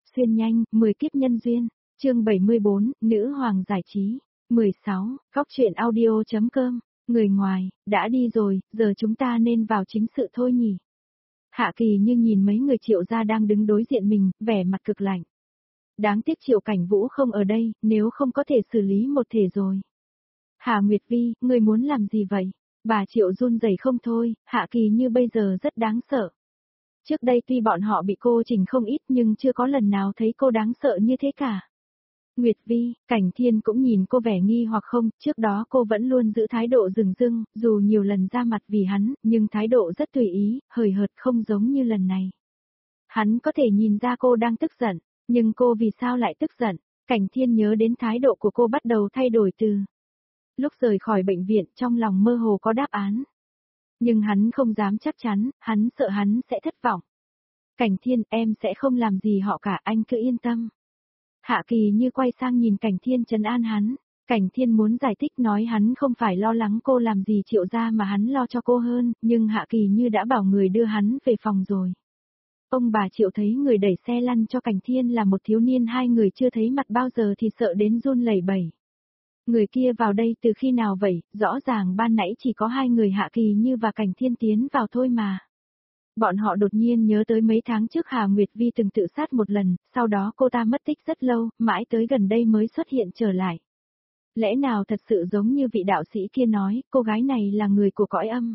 xuyên nhanh, 10 kiếp nhân duyên, chương 74, nữ hoàng giải trí, 16, góc truyện audio.com, người ngoài, đã đi rồi, giờ chúng ta nên vào chính sự thôi nhỉ. Hạ Kỳ Như nhìn mấy người Triệu gia đang đứng đối diện mình, vẻ mặt cực lạnh. Đáng tiếc Triệu Cảnh Vũ không ở đây, nếu không có thể xử lý một thể rồi. Hà Nguyệt Vi, người muốn làm gì vậy? Bà Triệu run rẩy không thôi, Hạ Kỳ Như bây giờ rất đáng sợ. Trước đây tuy bọn họ bị cô chỉnh không ít nhưng chưa có lần nào thấy cô đáng sợ như thế cả. Nguyệt Vi, Cảnh Thiên cũng nhìn cô vẻ nghi hoặc không, trước đó cô vẫn luôn giữ thái độ rừng rưng, dù nhiều lần ra mặt vì hắn, nhưng thái độ rất tùy ý, hời hợt không giống như lần này. Hắn có thể nhìn ra cô đang tức giận, nhưng cô vì sao lại tức giận? Cảnh Thiên nhớ đến thái độ của cô bắt đầu thay đổi từ lúc rời khỏi bệnh viện, trong lòng mơ hồ có đáp án. Nhưng hắn không dám chắc chắn, hắn sợ hắn sẽ thất vọng. Cảnh Thiên, em sẽ không làm gì họ cả, anh cứ yên tâm. Hạ Kỳ Như quay sang nhìn Cảnh Thiên trấn an hắn. Cảnh Thiên muốn giải thích nói hắn không phải lo lắng cô làm gì Triệu gia mà hắn lo cho cô hơn, nhưng Hạ Kỳ Như đã bảo người đưa hắn về phòng rồi. Ông bà Triệu thấy người đẩy xe lăn cho Cảnh Thiên là một thiếu niên, hai người chưa thấy mặt bao giờ thì sợ đến run lẩy bẩy. Người kia vào đây từ khi nào vậy, rõ ràng ban nãy chỉ có hai người Hạ Kỳ Như và Cảnh Thiên tiến vào thôi mà. Bọn họ đột nhiên nhớ tới mấy tháng trước Hà Nguyệt Vi từng tự sát một lần, sau đó cô ta mất tích rất lâu, mãi tới gần đây mới xuất hiện trở lại. Lẽ nào thật sự giống như vị đạo sĩ kia nói, cô gái này là người của cõi âm.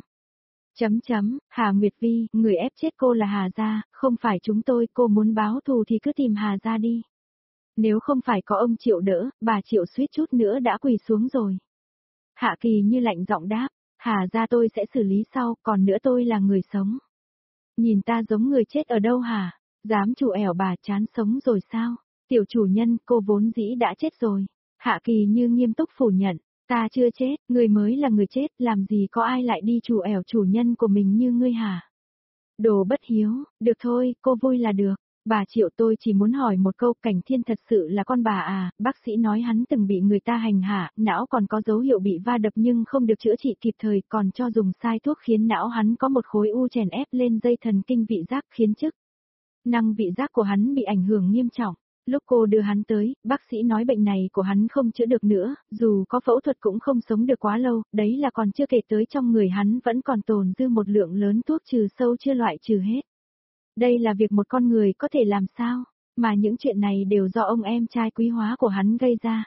Hà Nguyệt Vi, người ép chết cô là Hà gia, không phải chúng tôi, cô muốn báo thù thì cứ tìm Hà gia đi. Nếu không phải có ông Triệu đỡ, bà Triệu suýt chút nữa đã quỳ xuống rồi. Hạ Kỳ Như lạnh giọng đáp, Hà gia tôi sẽ xử lý sau, còn nữa tôi là người sống. Nhìn ta giống người chết ở đâu hả? Dám chủ ẻo bà, chán sống rồi sao? Tiểu chủ nhân, cô vốn dĩ đã chết rồi. Hạ Kỳ Như nghiêm túc phủ nhận, ta chưa chết, người mới là người chết, làm gì có ai lại đi chủ ẻo chủ nhân của mình như ngươi hả? Đồ bất hiếu, được thôi, cô vui là được. Bà Triệu, tôi chỉ muốn hỏi một câu, Cảnh Thiên thật sự là con bà à? Bác sĩ nói hắn từng bị người ta hành hạ, não còn có dấu hiệu bị va đập nhưng không được chữa trị kịp thời, còn cho dùng sai thuốc khiến não hắn có một khối u chèn ép lên dây thần kinh vị giác, khiến chức năng vị giác của hắn bị ảnh hưởng nghiêm trọng. Lúc cô đưa hắn tới, bác sĩ nói bệnh này của hắn không chữa được nữa, dù có phẫu thuật cũng không sống được quá lâu, đấy là còn chưa kể tới trong người hắn vẫn còn tồn dư một lượng lớn thuốc trừ sâu chưa loại trừ hết. Đây là việc một con người có thể làm sao, mà những chuyện này đều do ông em trai quý hóa của hắn gây ra.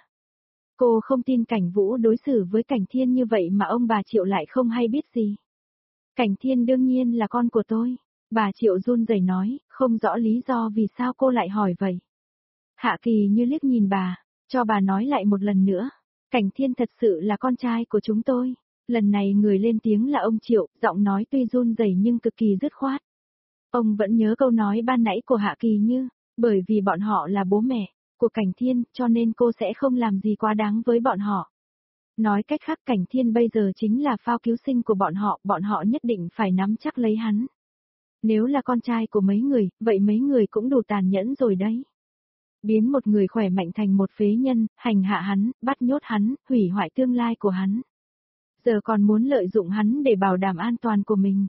Cô không tin Cảnh Vũ đối xử với Cảnh Thiên như vậy mà ông bà Triệu lại không hay biết gì. Cảnh Thiên đương nhiên là con của tôi. Bà Triệu run rẩy nói, không rõ lý do vì sao cô lại hỏi vậy. Hạ Kỳ Như liếc nhìn bà, cho bà nói lại một lần nữa. Cảnh Thiên thật sự là con trai của chúng tôi. Lần này người lên tiếng là ông Triệu, giọng nói tuy run rẩy nhưng cực kỳ dứt khoát. Ông vẫn nhớ câu nói ban nãy của Hạ Kỳ Như, bởi vì bọn họ là bố mẹ của Cảnh Thiên, cho nên cô sẽ không làm gì quá đáng với bọn họ. Nói cách khác, Cảnh Thiên bây giờ chính là phao cứu sinh của bọn họ nhất định phải nắm chắc lấy hắn. Nếu là con trai của mấy người, vậy mấy người cũng đủ tàn nhẫn rồi đấy. Biến một người khỏe mạnh thành một phế nhân, hành hạ hắn, bắt nhốt hắn, hủy hoại tương lai của hắn. Giờ còn muốn lợi dụng hắn để bảo đảm an toàn của mình.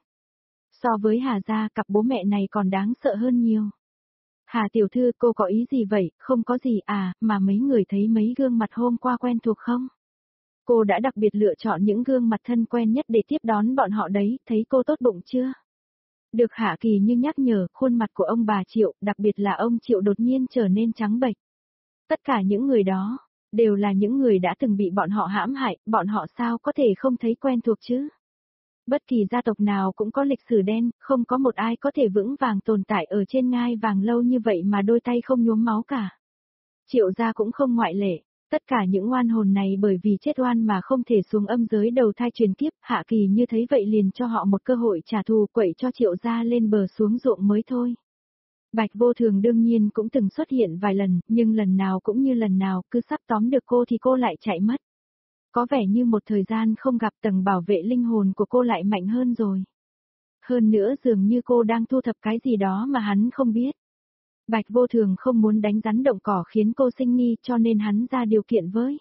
So với Hà gia, cặp bố mẹ này còn đáng sợ hơn nhiều. Hà tiểu thư, cô có ý gì vậy? Không có gì à, mà mấy người thấy mấy gương mặt hôm qua quen thuộc không? Cô đã đặc biệt lựa chọn những gương mặt thân quen nhất để tiếp đón bọn họ đấy, thấy cô tốt bụng chưa? Được Hạ Kỳ Như nhắc nhở, khuôn mặt của ông bà Triệu, đặc biệt là ông Triệu đột nhiên trở nên trắng bệch. Tất cả những người đó, đều là những người đã từng bị bọn họ hãm hại, bọn họ sao có thể không thấy quen thuộc chứ? Bất kỳ gia tộc nào cũng có lịch sử đen, không có một ai có thể vững vàng tồn tại ở trên ngai vàng lâu như vậy mà đôi tay không nhuốm máu cả. Triệu gia cũng không ngoại lệ, tất cả những oan hồn này bởi vì chết oan mà không thể xuống âm giới đầu thai truyền kiếp, Hạ Kỳ Như thấy vậy liền cho họ một cơ hội trả thù, quậy cho Triệu gia lên bờ xuống ruộng mới thôi. Bạch Vô Thường đương nhiên cũng từng xuất hiện vài lần, nhưng lần nào cũng như lần nào, cứ sắp tóm được cô thì cô lại chạy mất. Có vẻ như một thời gian không gặp, tầng bảo vệ linh hồn của cô lại mạnh hơn rồi. Hơn nữa dường như cô đang thu thập cái gì đó mà hắn không biết. Bạch Vô Thường không muốn đánh rắn động cỏ khiến cô sinh nghi, cho nên hắn ra điều kiện với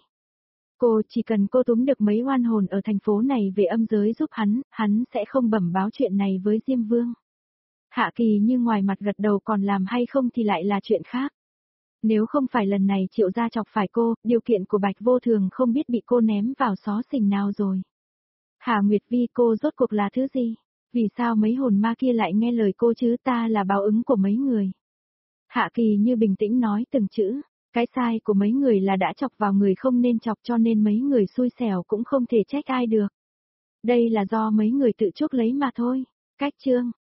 cô, chỉ cần cô túm được mấy oan hồn ở thành phố này về âm giới giúp hắn sẽ không bẩm báo chuyện này với Diêm Vương. Hạ Kỳ Như ngoài mặt gật đầu, còn làm hay không thì lại là chuyện khác. Nếu không phải lần này Triệu gia chọc phải cô, điều kiện của Bạch Vô Thường không biết bị cô ném vào xó xỉnh nào rồi. Hà Nguyệt Vi, cô rốt cuộc là thứ gì? Vì sao mấy hồn ma kia lại nghe lời cô chứ? Ta là báo ứng của mấy người. Hạ Kỳ Như bình tĩnh nói từng chữ, cái sai của mấy người là đã chọc vào người không nên chọc, cho nên mấy người xui xẻo cũng không thể trách ai được. Đây là do mấy người tự chuốc lấy mà thôi. Cách chương